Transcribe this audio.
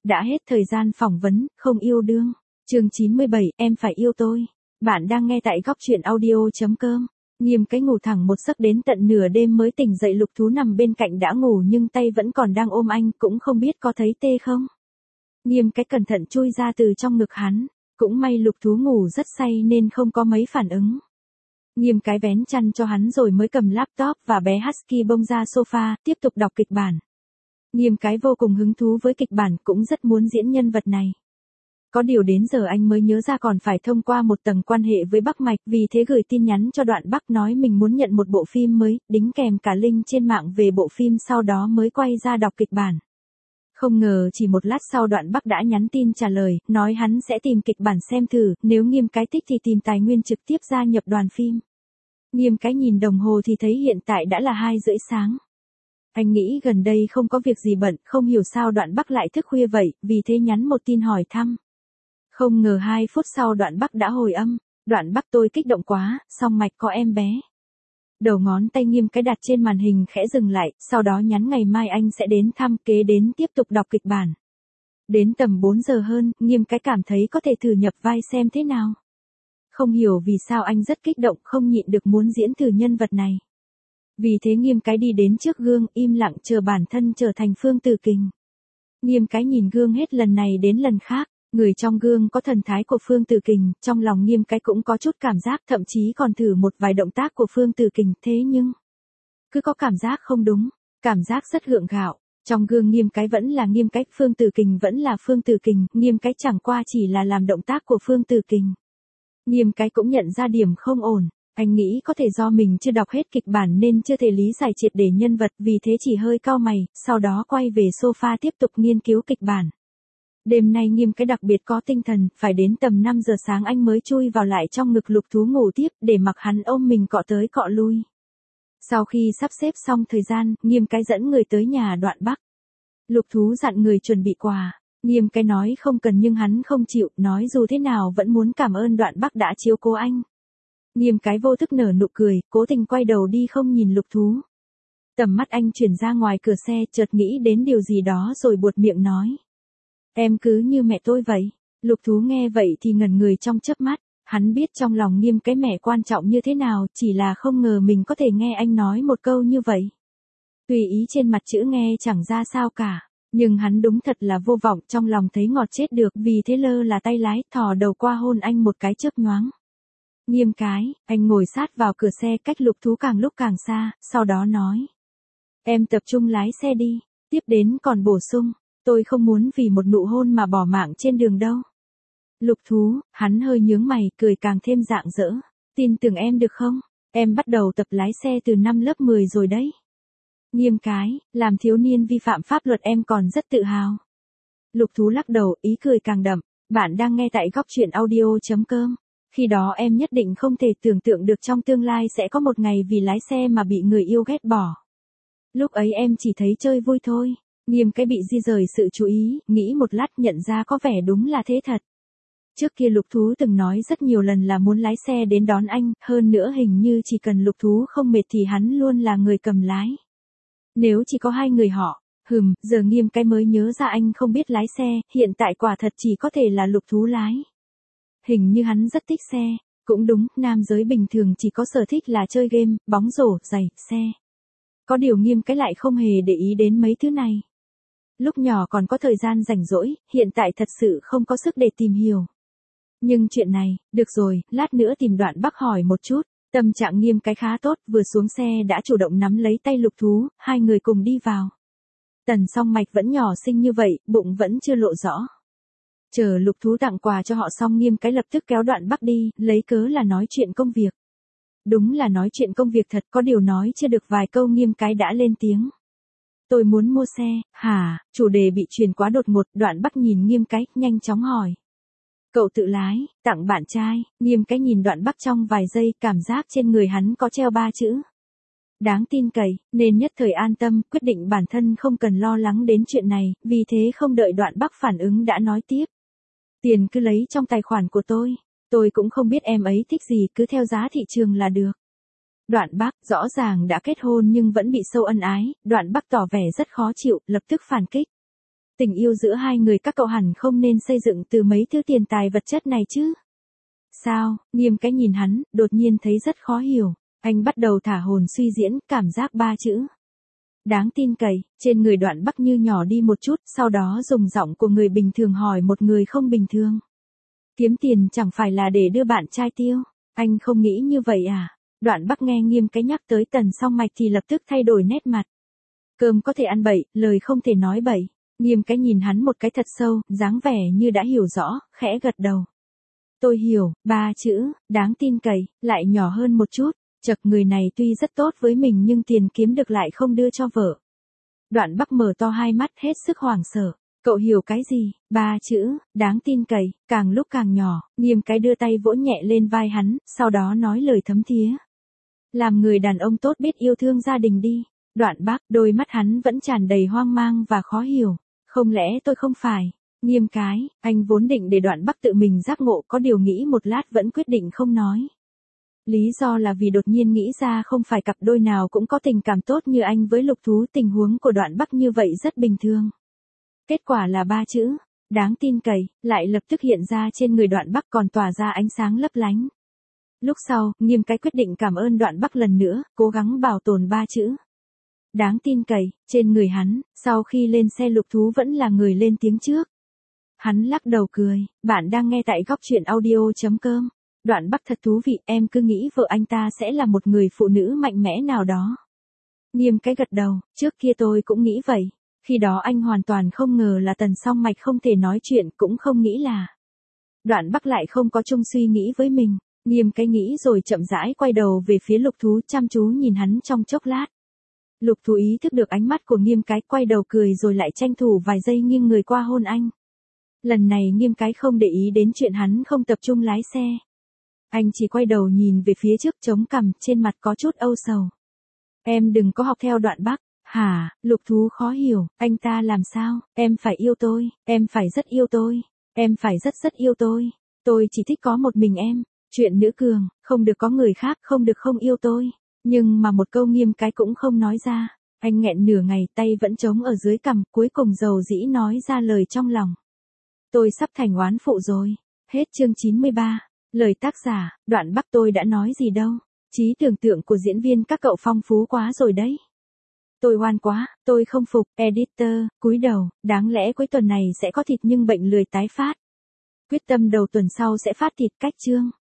Đã hết thời gian phỏng vấn, không yêu đương. Chương 97, em phải yêu tôi. Bạn đang nghe tại góc truyện audio.com. Nghiêm cái ngủ thẳng một giấc đến tận nửa đêm mới tỉnh dậy. Lục Thú nằm bên cạnh đã ngủ nhưng tay vẫn còn đang ôm anh, cũng không biết có thấy tê không. Nghiêm cái cẩn thận chui ra từ trong ngực hắn. Cũng may Lục Thú ngủ rất say nên không có mấy phản ứng. Nghiêm cái vén chăn cho hắn rồi mới cầm laptop và bé Husky bông ra sofa, tiếp tục đọc kịch bản. Nghiêm cái vô cùng hứng thú với kịch bản, cũng rất muốn diễn nhân vật này. Có điều đến giờ anh mới nhớ ra còn phải thông qua một tầng quan hệ với Bắc Mạch, vì thế gửi tin nhắn cho Đoạn Bắc nói mình muốn nhận một bộ phim mới, đính kèm cả link trên mạng về bộ phim, sau đó mới quay ra đọc kịch bản. Không ngờ chỉ một lát sau Đoạn Bắc đã nhắn tin trả lời, nói hắn sẽ tìm kịch bản xem thử, nếu Nghiêm cái thích thì tìm tài nguyên trực tiếp gia nhập đoàn phim. Nghiêm cái nhìn đồng hồ thì thấy hiện tại đã là 2:30 sáng. Anh nghĩ gần đây không có việc gì bận, không hiểu sao Đoạn Bắc lại thức khuya vậy, vì thế nhắn một tin hỏi thăm. Không ngờ 2 phút sau Đoạn Bắc đã hồi âm. Đoạn Bắc, tôi kích động quá, song mạch có em bé. Đầu ngón tay Nghiêm cái đặt trên màn hình khẽ dừng lại, sau đó nhắn ngày mai anh sẽ đến thăm, kế đến tiếp tục đọc kịch bản. Đến tầm 4 giờ hơn, Nghiêm cái cảm thấy có thể thử nhập vai xem thế nào. Không hiểu vì sao anh rất kích động, không nhịn được muốn diễn thử nhân vật này. Vì thế Nghiêm cái đi đến trước gương, im lặng chờ bản thân trở thành Phương Tử Kình. Nghiêm cái nhìn gương hết lần này đến lần khác, người trong gương có thần thái của Phương Tử Kình, trong lòng Nghiêm cái cũng có chút cảm giác, thậm chí còn thử một vài động tác của Phương Tử Kình, thế nhưng cứ có cảm giác không đúng, cảm giác rất gượng gạo. Trong gương Nghiêm cái vẫn là Nghiêm cái, Phương Tử Kình vẫn là Phương Tử Kình, Nghiêm cái chẳng qua chỉ là làm động tác của Phương Tử Kình. Nghiêm cái cũng nhận ra điểm không ổn. Anh nghĩ có thể do mình chưa đọc hết kịch bản nên chưa thể lý giải triệt để nhân vật, vì thế chỉ hơi cau mày, sau đó quay về sofa tiếp tục nghiên cứu kịch bản. Đêm nay Nghiêm cái đặc biệt có tinh thần, phải đến tầm 5 giờ sáng anh mới chui vào lại trong ngực Lục Thú ngủ tiếp, để mặc hắn ôm mình cọ tới cọ lui. Sau khi sắp xếp xong thời gian, Nghiêm cái dẫn người tới nhà Đoạn Bắc. Lục Thú dặn người chuẩn bị quà. Nghiêm cái nói không cần nhưng hắn không chịu, nói dù thế nào vẫn muốn cảm ơn Đoạn Bắc đã chiếu cố anh. Nghiêm cái vô thức nở nụ cười, cố tình quay đầu đi không nhìn Lục Thú. Tầm mắt anh chuyển ra ngoài cửa xe, chợt nghĩ đến điều gì đó rồi buột miệng nói. Em cứ như mẹ tôi vậy. Lục Thú nghe vậy thì ngẩn người trong chớp mắt, hắn biết trong lòng Nghiêm cái mẹ quan trọng như thế nào, chỉ là không ngờ mình có thể nghe anh nói một câu như vậy. Tùy ý trên mặt chữ nghe chẳng ra sao cả, nhưng hắn đúng thật là vô vọng, trong lòng thấy ngọt chết được, vì thế lơ là tay lái, thò đầu qua hôn anh một cái chớp nhoáng. Nghiêm cái, anh ngồi sát vào cửa xe cách Lục Thú càng lúc càng xa, sau đó nói. Em tập trung lái xe đi, tiếp đến còn bổ sung, tôi không muốn vì một nụ hôn mà bỏ mạng trên đường đâu. Lục Thú, hắn hơi nhướng mày, cười càng thêm rạng rỡ. Tin tưởng em được không? Em bắt đầu tập lái xe từ năm lớp 10 rồi đấy. Nghiêm cái, làm thiếu niên vi phạm pháp luật em còn rất tự hào. Lục Thú lắc đầu, ý cười càng đậm. Bạn đang nghe tại góc truyện audio.com. Khi đó em nhất định không thể tưởng tượng được trong tương lai sẽ có một ngày vì lái xe mà bị người yêu ghét bỏ. Lúc ấy em chỉ thấy chơi vui thôi. Nghiêm cái bị di rời sự chú ý, nghĩ một lát nhận ra có vẻ đúng là thế thật. Trước kia Lục Thú từng nói rất nhiều lần là muốn lái xe đến đón anh, hơn nữa hình như chỉ cần Lục Thú không mệt thì hắn luôn là người cầm lái. Nếu chỉ có hai người họ, giờ Nghiêm cái mới nhớ ra anh không biết lái xe, hiện tại quả thật chỉ có thể là Lục Thú lái. Hình như hắn rất thích xe, cũng đúng, nam giới bình thường chỉ có sở thích là chơi game, bóng rổ, giày, xe. Có điều Nghiêm cái lại không hề để ý đến mấy thứ này. Lúc nhỏ còn có thời gian rảnh rỗi, hiện tại thật sự không có sức để tìm hiểu. Nhưng chuyện này, được rồi, lát nữa tìm Đoạn Bắc hỏi một chút. Tâm trạng Nghiêm cái khá tốt, vừa xuống xe đã chủ động nắm lấy tay Lục Thú, hai người cùng đi vào. Tần song mạch vẫn nhỏ xinh như vậy, bụng vẫn chưa lộ rõ. Chờ Lục Thú tặng quà cho họ xong, Nghiêm cái lập tức kéo Đoạn Bắc đi, lấy cớ là nói chuyện công việc. Đúng là nói chuyện công việc thật, có điều nói chưa được vài câu Nghiêm cái đã lên tiếng. Tôi muốn mua xe. Hả? Chủ đề bị truyền quá đột ngột, Đoạn Bắc nhìn Nghiêm cái, nhanh chóng hỏi. Cậu tự lái, tặng bạn trai. Nghiêm cái nhìn Đoạn Bắc trong vài giây, cảm giác trên người hắn có treo 3 chữ. Đáng tin cậy, nên nhất thời an tâm, quyết định bản thân không cần lo lắng đến chuyện này, vì thế không đợi Đoạn Bắc phản ứng đã nói tiếp. Tiền cứ lấy trong tài khoản của tôi cũng không biết em ấy thích gì, cứ theo giá thị trường là được. Đoạn Bắc, rõ ràng đã kết hôn nhưng vẫn bị sâu ân ái, Đoạn Bắc tỏ vẻ rất khó chịu, lập tức phản kích. Tình yêu giữa hai người các cậu hẳn không nên xây dựng từ mấy thứ tiền tài vật chất này chứ. Sao, Nghiêm cái nhìn hắn, đột nhiên thấy rất khó hiểu. Anh bắt đầu thả hồn suy diễn, cảm giác ba chữ. Đáng tin cậy, trên người Đoạn Bắc như nhỏ đi một chút, sau đó dùng giọng của người bình thường hỏi một người không bình thường. Kiếm tiền chẳng phải là để đưa bạn trai tiêu, anh không nghĩ như vậy à? Đoạn Bắc nghe Nghiêm cái nhắc tới Tần Song Mạch thì lập tức thay đổi nét mặt. Cơm có thể ăn bậy, lời không thể nói bậy. Nghiêm cái nhìn hắn một cái thật sâu, dáng vẻ như đã hiểu rõ, khẽ gật đầu. Tôi hiểu, ba chữ, đáng tin cậy, lại nhỏ hơn một chút. Chật, người này tuy rất tốt với mình nhưng tiền kiếm được lại không đưa cho vợ. Đoạn Bắc mở to hai mắt hết sức hoảng sợ. Cậu hiểu cái gì? Ba chữ, đáng tin cậy, càng lúc càng nhỏ. Nghiêm cái đưa tay vỗ nhẹ lên vai hắn, sau đó nói lời thấm thía. Làm người đàn ông tốt biết yêu thương gia đình đi. Đoạn Bắc, đôi mắt hắn vẫn tràn đầy hoang mang và khó hiểu. Không lẽ tôi không phải? Nghiêm cái, anh vốn định để Đoạn Bắc tự mình giác ngộ, có điều nghĩ một lát vẫn quyết định không nói. Lý do là vì đột nhiên nghĩ ra không phải cặp đôi nào cũng có tình cảm tốt như anh với Lục Thú, tình huống của Đoạn Bắc như vậy rất bình thường. Kết quả là ba chữ, đáng tin cậy, lại lập tức hiện ra trên người Đoạn Bắc còn tỏa ra ánh sáng lấp lánh. Lúc sau, Nghiêm cái quyết định cảm ơn Đoạn Bắc lần nữa, cố gắng bảo tồn ba chữ. Đáng tin cậy, trên người hắn, sau khi lên xe Lục Thú vẫn là người lên tiếng trước. Hắn lắc đầu cười, bạn đang nghe tại góc truyện audio.com. Đoạn Bắc thật thú vị, em cứ nghĩ vợ anh ta sẽ là một người phụ nữ mạnh mẽ nào đó. Nghiêm cái gật đầu, trước kia tôi cũng nghĩ vậy. Khi đó anh hoàn toàn không ngờ là Tần Song Mạch không thể nói chuyện, cũng không nghĩ là. Đoạn Bắc lại không có chung suy nghĩ với mình. Nghiêm cái nghĩ rồi chậm rãi quay đầu về phía Lục Thú, chăm chú nhìn hắn trong chốc lát. Lục Thú ý thức được ánh mắt của Nghiêm cái, quay đầu cười rồi lại tranh thủ vài giây nghiêng người qua hôn anh. Lần này Nghiêm cái không để ý đến chuyện hắn không tập trung lái xe. Anh chỉ quay đầu nhìn về phía trước, chống cằm, trên mặt có chút âu sầu. Em đừng có học theo Đoạn Bắc. Hả? Lục Thú khó hiểu, anh ta làm sao? Em phải yêu tôi, em phải rất yêu tôi, em phải rất rất yêu tôi chỉ thích có một mình em. Chuyện nữ cường, không được có người khác, không được không yêu tôi. Nhưng mà một câu Nghiêm cái cũng không nói ra. Anh nghẹn nửa ngày, tay vẫn trống ở dưới cằm, cuối cùng dầu dĩ nói ra lời trong lòng. Tôi sắp thành oán phụ rồi. Hết chương 93. Lời tác giả, Đoạn Bắc. Tôi đã nói gì đâu. Trí tưởng tượng của diễn viên các cậu phong phú quá rồi đấy. Tôi oan quá, tôi không phục. Editor, cúi đầu, đáng lẽ cuối tuần này sẽ có thịt nhưng bệnh lười tái phát. Quyết tâm đầu tuần sau sẽ phát thịt, cách chương.